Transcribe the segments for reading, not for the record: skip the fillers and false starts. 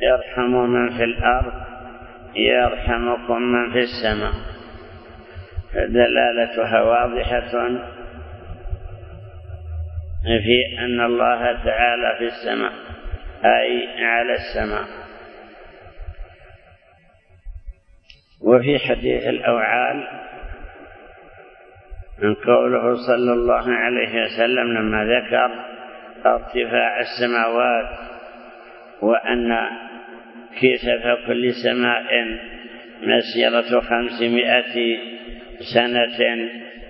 يرحم من في الأرض يرحمكم من في السماء. فدلالتها واضحة في أن الله تعالى في السماء أي على السماء. وفي حديث الأوعال من قوله صلى الله عليه وسلم لما ذكر ارتفاع السماوات وأن كسف كل سماء مسيرة 500 سنة،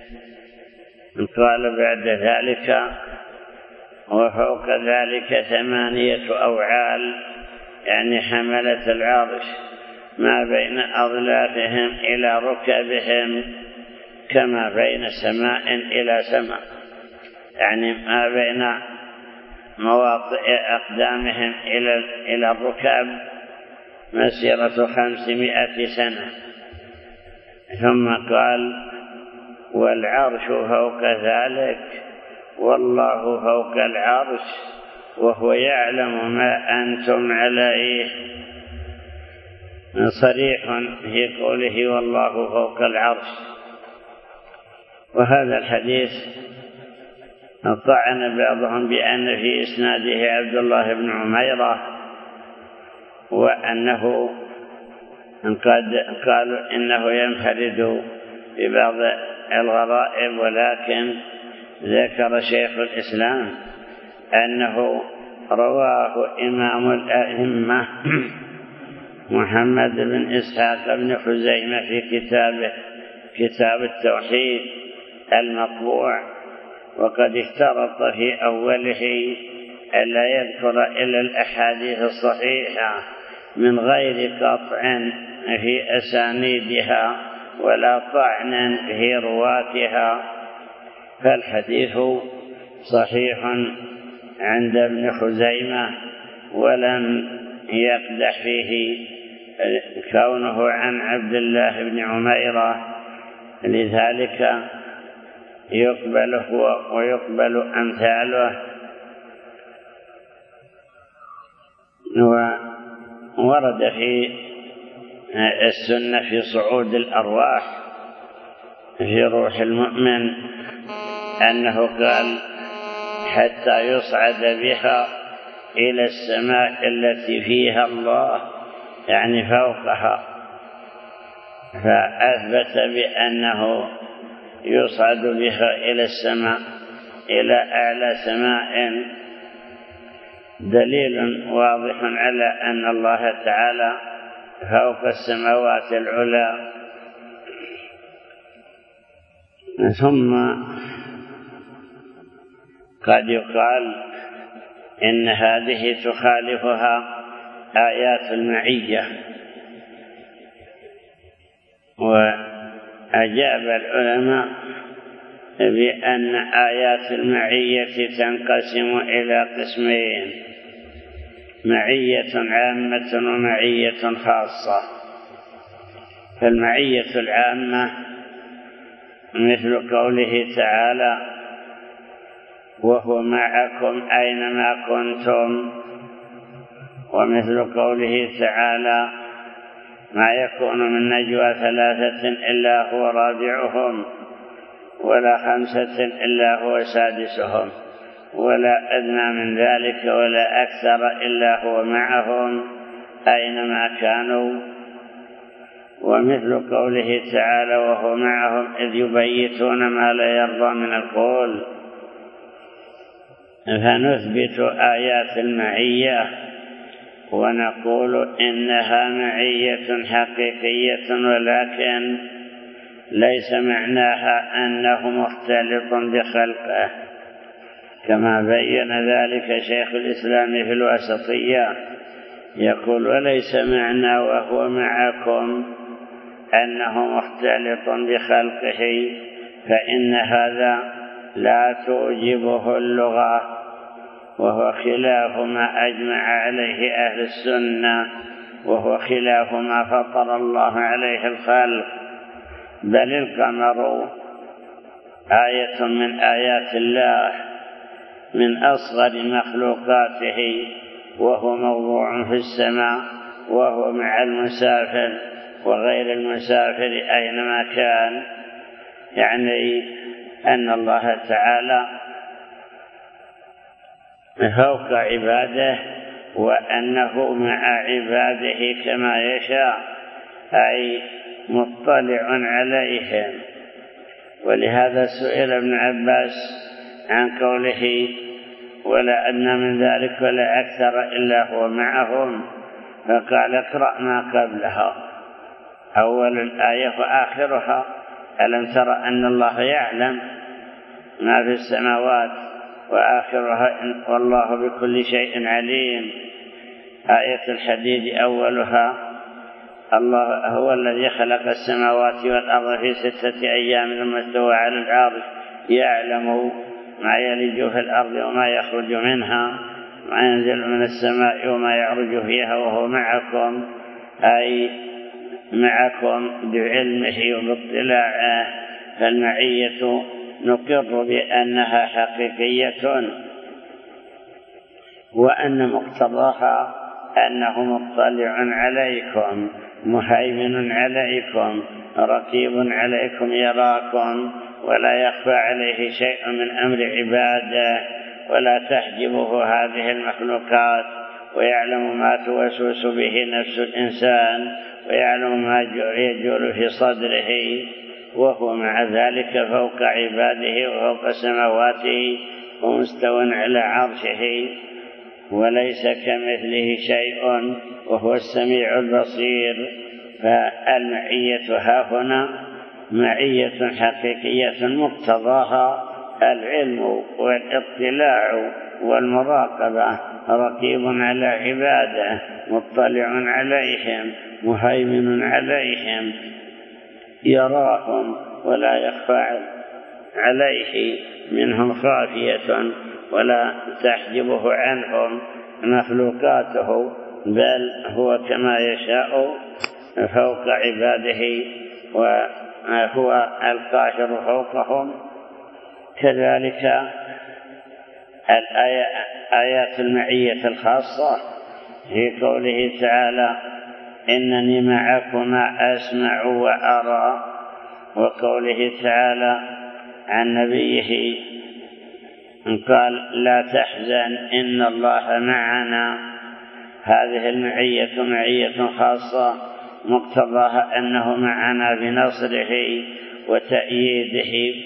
قال بعد ذلك وفوق ذلك 8 أوعال، يعني حملة العرش، ما بين أظلافهم إلى ركبهم كما بين سماء إلى سماء، يعني ما بين مواطئ أقدامهم إلى الركب مسيرة 500 سنة. ثم قال والعرش فوق ذلك والله فوق العرش وهو يعلم ما أنتم عليه. صريح في قوله والله فوق العرش. وهذا الحديث طعن بعضهم بأن في إسناده عبد الله بن عميرة، وأنه قالوا إنه ينفرد ببعض الغرائب، ولكن ذكر شيخ الإسلام أنه رواه إمام الأئمة محمد بن إسحاق بن خزيمة في كتابه كتاب التوحيد المطبوع، وقد اشترط في أوله ألا يذكر إلا الأحاديث الصحيحة من غير قطع في أسانيدها ولا طعن في رواتها، فالحديث صحيح عند ابن خزيمة ولم يقدح فيه كونه عن عبد الله بن عميرة، لذلك يقبل هو ويقبل أمثاله. وورد في السنة في صعود الأرواح في روح المؤمن أنه قال حتى يصعد بها إلى السماء التي فيها الله، يعني فوقها، فأثبت بأنه يصعد بها إلى السماء إلى أعلى سماء، دليل واضح على أن الله تعالى فوق السماوات العلى. ثم قد يقال إن هذه تخالفها آيات المعية، وأجاب العلماء بأن آيات المعية تنقسم إلى قسمين: معية عامة ومعية خاصة. فالمعية العامة مثل قوله تعالى وهو معكم أينما كنتم، ومثل قوله تعالى ما يكون من نجوى 3 إلا هو رابعهم ولا 5 إلا هو سادسهم ولا أدنى من ذلك ولا أكثر إلا هو معهم أينما كانوا. ومثل قوله تعالى وهو معهم إذ يبيتون ما لا يرضى من القول. فنثبت آيات المعية ونقول إنها معية حقيقية، ولكن ليس معناها أنه مختلط بخلقه، كما بين ذلك شيخ الإسلام في الوسطية، يقول وليس معنى وهو معكم أنه مختلط بخلقه، فإن هذا لا توجبه اللغة، وهو خلاف ما أجمع عليه أهل السنة، وهو خلاف ما فطر الله عليه الخلق. بل القمر آية من آيات الله من أصغر مخلوقاته، وهو موضوع في السماء، وهو مع المسافر وغير المسافر أينما كان، يعني أن الله تعالى فوق عباده، وأنه مع عباده كما يشاء، أي مطلع عليهم. ولهذا سئل ابن عباس عن قوله ولا أدنى من ذلك ولا أكثر إلا هو معهم، فقال اقرأ ما قبلها، أول الآية وآخرها: ألم تر أن الله يعلم ما في السماوات، وآخرها والله بكل شيء عليم. آية الحديد أولها: الله هو الذي خلق السماوات والأرض في 6 أيام ثم استوى على العرش يعلم ما يلج في الأرض وما يخرج منها ما ينزل من السماء وما يعرج فيها وهو معكم، أي معكم بعلمه وباطلاعه. فالمعية نقر بأنها حقيقية، وأن مقتضاها أنه مطلع عليكم، مهيمن عليكم، رقيب عليكم، يراكم ولا يخفى عليه شيء من أمر عباده، ولا تحجبه هذه المخلوقات، ويعلم ما توسوس به نفس الإنسان، ويعلم ما يجول في صدره، وهو مع ذلك فوق عباده وفوق سماواته ومستوى على عرشه، وليس كمثله شيء وهو السميع البصير. فالمعية هاهنا معية حقيقية مقتضاها العلم والاطلاع والمراقبة، رقيب على عباده، مطلع عليهم، مهيمن عليهم، يراهم ولا يخفى عليه منهم خافية، ولا تحجبه عنهم مخلوقاته، بل هو كما يشاء فوق عباده، وهو القاهر فوقهم. كذلك آيات المعية الخاصة في قوله تعالى: إنني معكما أسمع وأرى، وقوله تعالى عن نبيه قال: لا تحزن إن الله معنا. هذه المعية معية خاصة مقتضاها أنه معنا بنصره وتأييده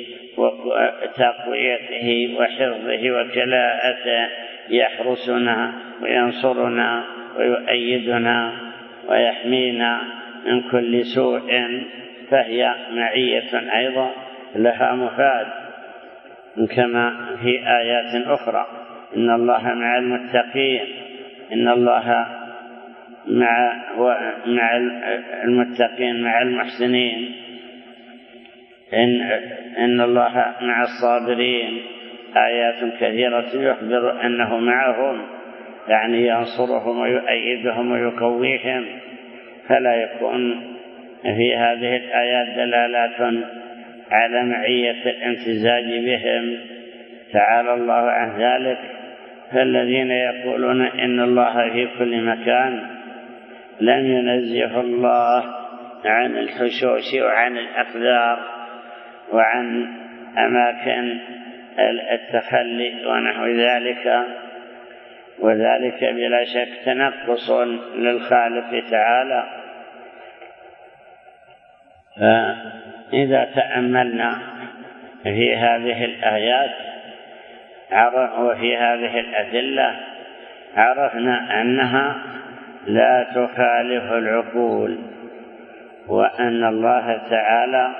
وتقويته وحفظه وكلاءته، يحرسنا وينصرنا ويؤيدنا ويحمينا من كل سوء. فهي معية أيضا لها مفاد، كما في آيات أخرى: إن الله مع المتقين، إن الله مع المتقين مع المحسنين، إن الله مع الصابرين. آيات كثيرة يخبر أنه معهم، يعني ينصرهم ويؤيدهم ويقويهم. فلا يكون في هذه الآيات دلالات على معية الامتزاج بهم، تعالى الله عن ذلك. فالذين يقولون إن الله في كل مكان لم ينزه الله عن الحشوش وعن الأقدار وعن أماكن التخلي ونحو ذلك، وذلك بلا شك تنقص للخالق تعالى. فإذا تأملنا في هذه الآيات وفي هذه الأدلة عرفنا أنها لا تخالف العقول، وأن الله تعالى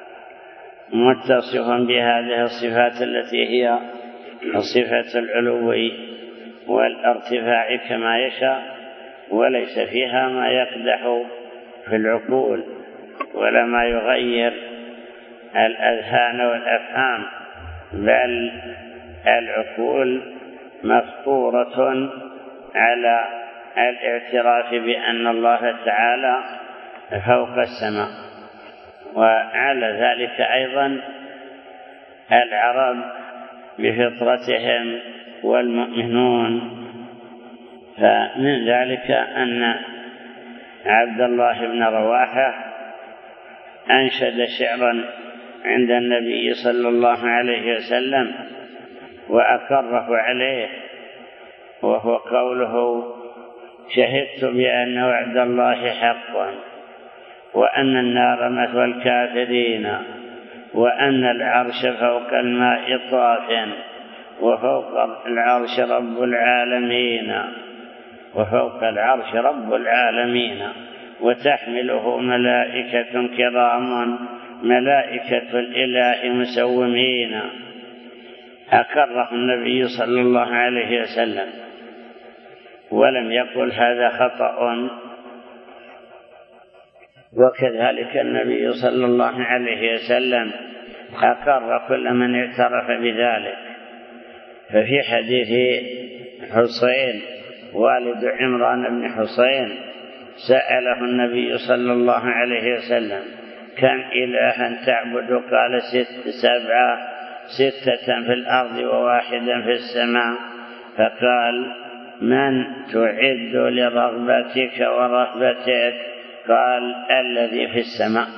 متصف بهذه الصفات التي هي صفة العلو والارتفاع كما يشاء، وليس فيها ما يقدح في العقول ولا ما يغير الأذهان والأفهام، بل العقول مفطورة على الاعتراف بأن الله تعالى فوق السماء. وعلى ذلك أيضا العرب بفطرتهم والمؤمنون فمن ذلك أن عبد الله بن رواحة أنشد شعرا عند النبي صلى الله عليه وسلم وأقره عليه، وهو قوله: شهدت بأن وعد الله حق، وأن النار مثوى الكافرين، وأن العرش فوق الماء طاف، وفوق العرش رب العالمين، وفوق العرش رب العالمين، وتحمله ملائكة كرام، ملائكة الإله مسومين. أقره النبي صلى الله عليه وسلم ولم يقل هذا خطأ. وكذلك النبي صلى الله عليه وسلم أقر كل من اعترف بذلك. ففي حديث حسين والد عمران بن حسين سأله النبي صلى الله عليه وسلم: كم إلها تعبد؟ قال: 6 في الأرض وواحدا في السماء. فقال: من تعد لرغبتك ورهبتك؟ قال: الذي في السماء.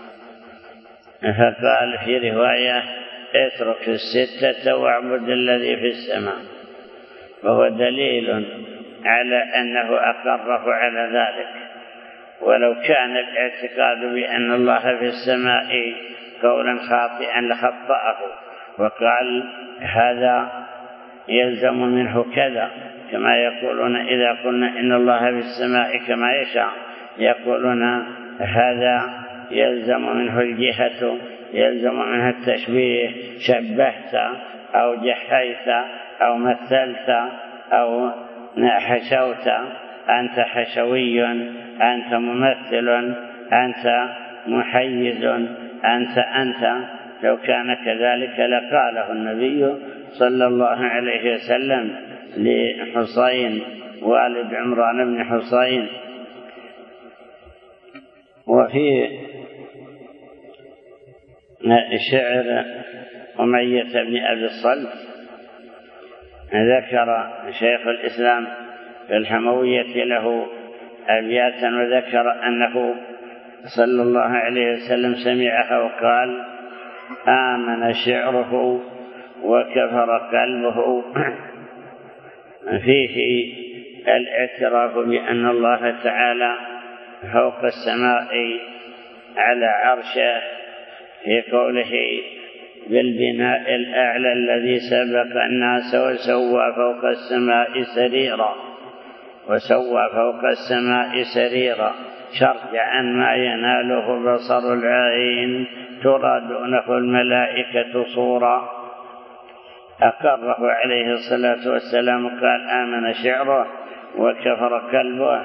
فقال في رواية: اترك 6 واعبد الذي في السماء. وهو دليل على أنه أقره على ذلك. ولو كان الاعتقاد بأن الله في السماء قولا خاطئا لخطأه وقال: هذا يلزم منه كذا، كما يقولون إذا قلنا إن الله في السماء كما يشاء، يقولون هذا يلزم منه الجهة، يلزم منه التشبيه، شبهت أو جحيت أو مثلت أو حشوت، أنت حشوي، أنت ممثل، أنت محيز، أنت. لو كان كذلك لقاله النبي صلى الله عليه وسلم لحسين والد عمران بن حسين. وفي شعر أمية بن أبي الصلت ذكر شيخ الإسلام في الحموية له أبياتا، وذكر أنه صلى الله عليه وسلم سمعها وقال: آمن شعره وكفر قلبه. فيه الاعتراف بأن الله تعالى فوق السماء على عرشه، في قوله: بالبناء الأعلى الذي سبق الناس وسوى فوق السماء سريرا، وسوى فوق السماء سريرا، شرجعا ما يناله بصر العين، ترى دونه الملائكة صورا. أقره عليه الصلاة والسلام، قال: آمن شعره وكفر قلبه.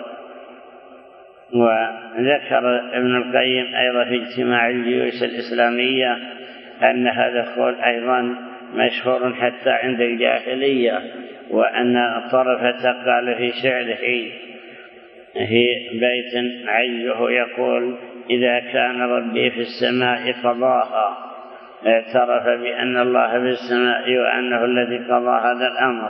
وذكر ابن القيم أيضا في اجتماع الجيوش الإسلامية أن هذا القول أيضا مشهور حتى عند الجاهلية، وأن طرفة قال في شعره في بيت عيه يقول: إذا كان ربي في السماء قضاها. اعترف بأن الله في السماء وأنه الذي قضى هذا الأمر.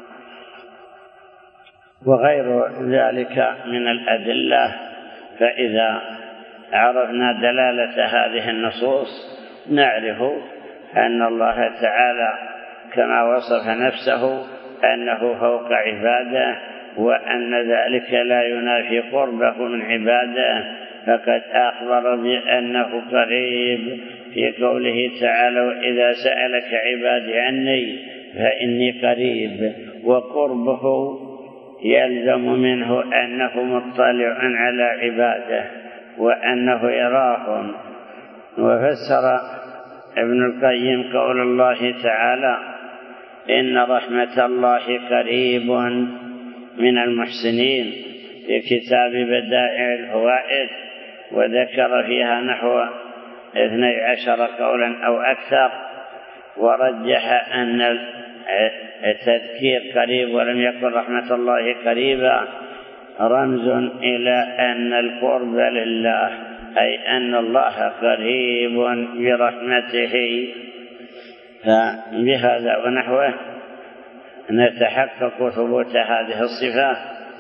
وغير ذلك من الأدلة. فإذا عرفنا دلالة هذه النصوص نعرف أن الله تعالى كما وصف نفسه أنه فوق عباده، وأن ذلك لا ينافي قربه من عباده، فقد أخبر بأنه قريب في قوله تعالى: وإذا سألك عبادي عني فإني قريب. وقربه يلزم منه أنه مطلع على عباده وأنه يراهم. وفسر ابن القيم قول الله تعالى: إن رحمة الله قريب من المحسنين، في كتاب بدائع الفوائد، وذكر فيها نحو 12 قولا أو أكثر، ورجح أن التذكير قريب ولم يكن رحمة الله قريبا رمز إلى أن القرب لله، أي أن الله قريب برحمته. فبهذا ونحوه نتحقق ثبوت هذه الصفات.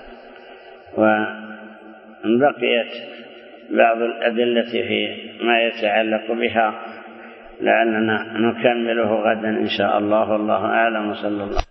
وبقيت بعض الأدلة في ما يتعلق بها لعلنا نكمله غدا إن شاء الله، والله أعلم. صلى الله